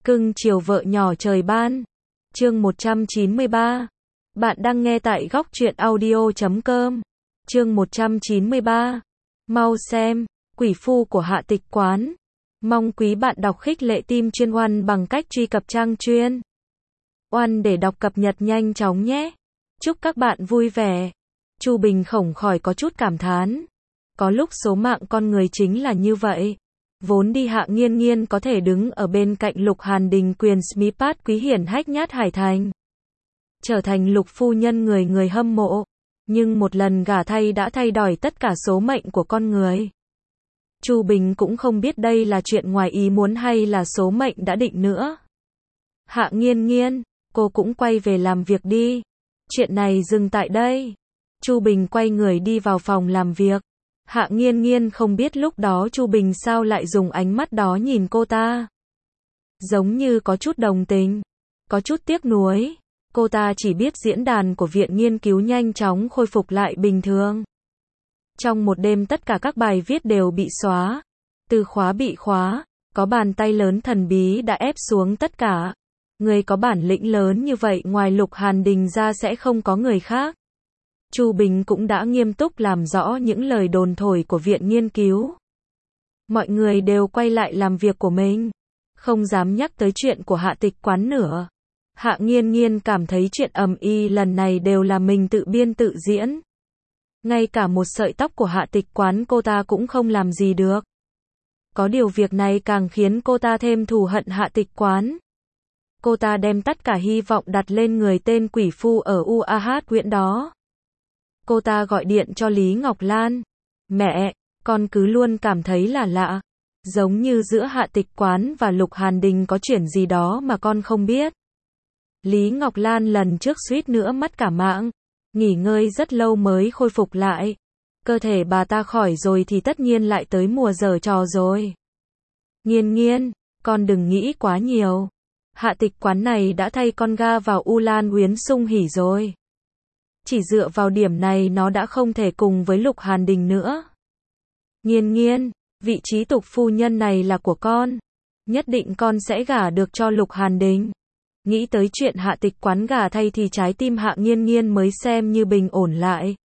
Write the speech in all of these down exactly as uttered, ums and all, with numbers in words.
Cưng chiều vợ nhỏ trời ban. Chương một trăm chín mươi ba. Bạn đang nghe tại góc truyện audio chấm com. Chương một trăm chín mươi ba. Mau xem, Quỷ Phu của Hạ Tịch Quán. Mong quý bạn đọc khích lệ team chuyên Oan bằng cách truy cập trang chuyên Oan để đọc cập nhật nhanh chóng nhé. Chúc các bạn vui vẻ. Chu Bình không khỏi có chút cảm thán. Có lúc số mạng con người chính là như vậy. Vốn đi Hạ Nghiên Nghiên có thể đứng ở bên cạnh Lục Hàn Đình quyền Smipat quý hiển hách nhát Hải Thành, trở thành Lục phu nhân người người hâm mộ. Nhưng một lần gả thay đã thay đổi tất cả số mệnh của con người. Chu Bình cũng không biết đây là chuyện ngoài ý muốn hay là số mệnh đã định nữa. Hạ Nghiên Nghiên, cô cũng quay về làm việc đi. Chuyện này dừng tại đây. Chu Bình quay người đi vào phòng làm việc. Hạ Nghiên Nghiên không biết lúc đó Chu Bình sao lại dùng ánh mắt đó nhìn cô ta. Giống như có chút đồng tình, có chút tiếc nuối. Cô ta chỉ biết diễn đàn của viện nghiên cứu nhanh chóng khôi phục lại bình thường. Trong một đêm tất cả các bài viết đều bị xóa. Từ khóa bị khóa, có bàn tay lớn thần bí đã ép xuống tất cả. Người có bản lĩnh lớn như vậy ngoài Lục Hàn Đình ra sẽ không có người khác. Chu Bình cũng đã nghiêm túc làm rõ những lời đồn thổi của viện nghiên cứu. Mọi người đều quay lại làm việc của mình, không dám nhắc tới chuyện của Hạ Tịch Quán nữa. Hạ Nghiên Nghiên cảm thấy chuyện ầm ĩ lần này đều là mình tự biên tự diễn. Ngay cả một sợi tóc của Hạ Tịch Quán cô ta cũng không làm gì được. Có điều việc này càng khiến cô ta thêm thù hận Hạ Tịch Quán. Cô ta đem tất cả hy vọng đặt lên người tên quỷ phu ở u a hát huyện đó. Cô ta gọi điện cho Lý Ngọc Lan. Mẹ, con cứ luôn cảm thấy là lạ. Giống như giữa Hạ Tịch Quán và Lục Hàn Đình có chuyện gì đó mà con không biết. Lý Ngọc Lan lần trước suýt nữa mất cả mạng. Nghỉ ngơi rất lâu mới khôi phục lại. Cơ thể bà ta khỏi rồi thì tất nhiên lại tới mùa giở trò rồi. Nghiên Nghiên, con đừng nghĩ quá nhiều. Hạ Tịch Quán này đã thay con ga vào U Lan Uyến Sung Hỉ rồi. Chỉ dựa vào điểm này nó đã không thể cùng với Lục Hàn Đình nữa. Nghiên Nghiên, vị trí tục phu nhân này là của con. Nhất định con sẽ gả được cho Lục Hàn Đình. Nghĩ tới chuyện Hạ Tịch Quán gả thay thì trái tim Hạ Nghiên Nghiên mới xem như bình ổn lại.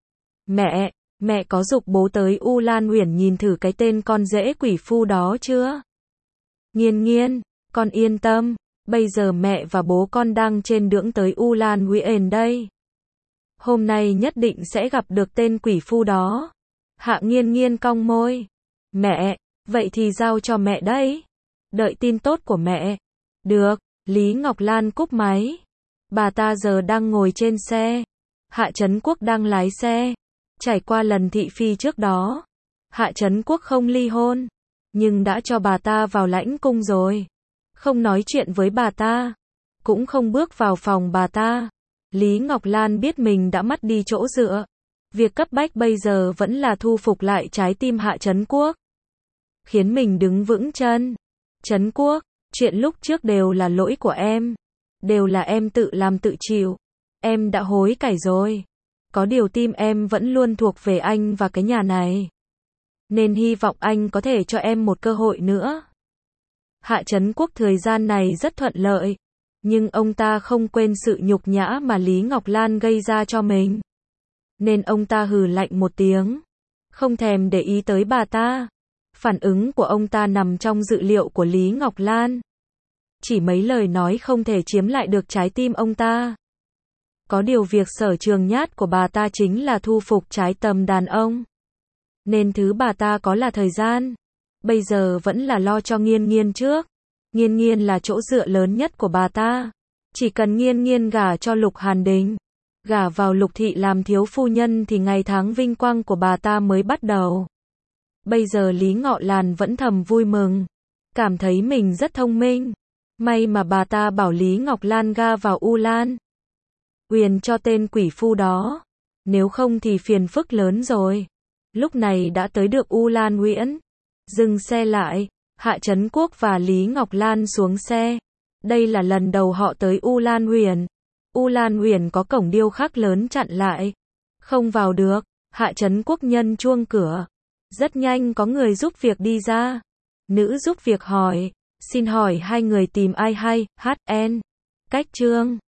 Mẹ, mẹ có giục bố tới U Lan Uyển nhìn thử cái tên con rể quỷ phu đó chưa? Nghiên Nghiên, con yên tâm, bây giờ mẹ và bố con đang trên đường tới U Lan Uyển đây. Hôm nay nhất định sẽ gặp được tên quỷ phu đó. Hạ Nghiên Nghiên cong môi. Mẹ, vậy thì giao cho mẹ đấy. Đợi tin tốt của mẹ. Được, Lý Ngọc Lan cúp máy. Bà ta giờ đang ngồi trên xe. Hạ Trấn Quốc đang lái xe. Trải qua lần thị phi trước đó, Hạ Trấn Quốc không ly hôn, nhưng đã cho bà ta vào lãnh cung rồi. Không nói chuyện với bà ta, cũng không bước vào phòng bà ta. Lý Ngọc Lan biết mình đã mất đi chỗ dựa. Việc cấp bách bây giờ vẫn là thu phục lại trái tim Hạ Trấn Quốc. Khiến mình đứng vững chân. Trấn Quốc, chuyện lúc trước đều là lỗi của em. Đều là em tự làm tự chịu. Em đã hối cải rồi. Có điều tim em vẫn luôn thuộc về anh và cái nhà này. Nên hy vọng anh có thể cho em một cơ hội nữa. Hạ Trấn Quốc thời gian này rất thuận lợi. Nhưng ông ta không quên sự nhục nhã mà Lý Ngọc Lan gây ra cho mình. Nên ông ta hừ lạnh một tiếng. Không thèm để ý tới bà ta. Phản ứng của ông ta nằm trong dự liệu của Lý Ngọc Lan. Chỉ mấy lời nói không thể chiếm lại được trái tim ông ta. Có điều việc sở trường nhát của bà ta chính là thu phục trái tâm đàn ông. Nên thứ bà ta có là thời gian. Bây giờ vẫn là lo cho Nghiên Nghiên trước. Nghiên Nghiên là chỗ dựa lớn nhất của bà ta. Chỉ cần Nghiên Nghiên gả cho Lục Hàn Đình, gả vào Lục thị làm thiếu phu nhân thì ngày tháng vinh quang của bà ta mới bắt đầu. Bây giờ Lý Ngọ Lan vẫn thầm vui mừng, cảm thấy mình rất thông minh. May mà bà ta bảo Lý Ngọc Lan ga vào U Lan Uyển cho tên quỷ phu đó. Nếu không thì phiền phức lớn rồi. Lúc này đã tới được U Lan Uyển. Dừng xe lại. Hạ Trấn Quốc và Lý Ngọc Lan xuống xe. Đây là lần đầu họ tới U Lan Uyển. U Lan Uyển có cổng điêu khắc lớn chặn lại. Không vào được. Hạ Trấn Quốc nhân chuông cửa. Rất nhanh có người giúp việc đi ra. Nữ giúp việc hỏi. Xin hỏi hai người tìm ai hay, hát en. Cách chương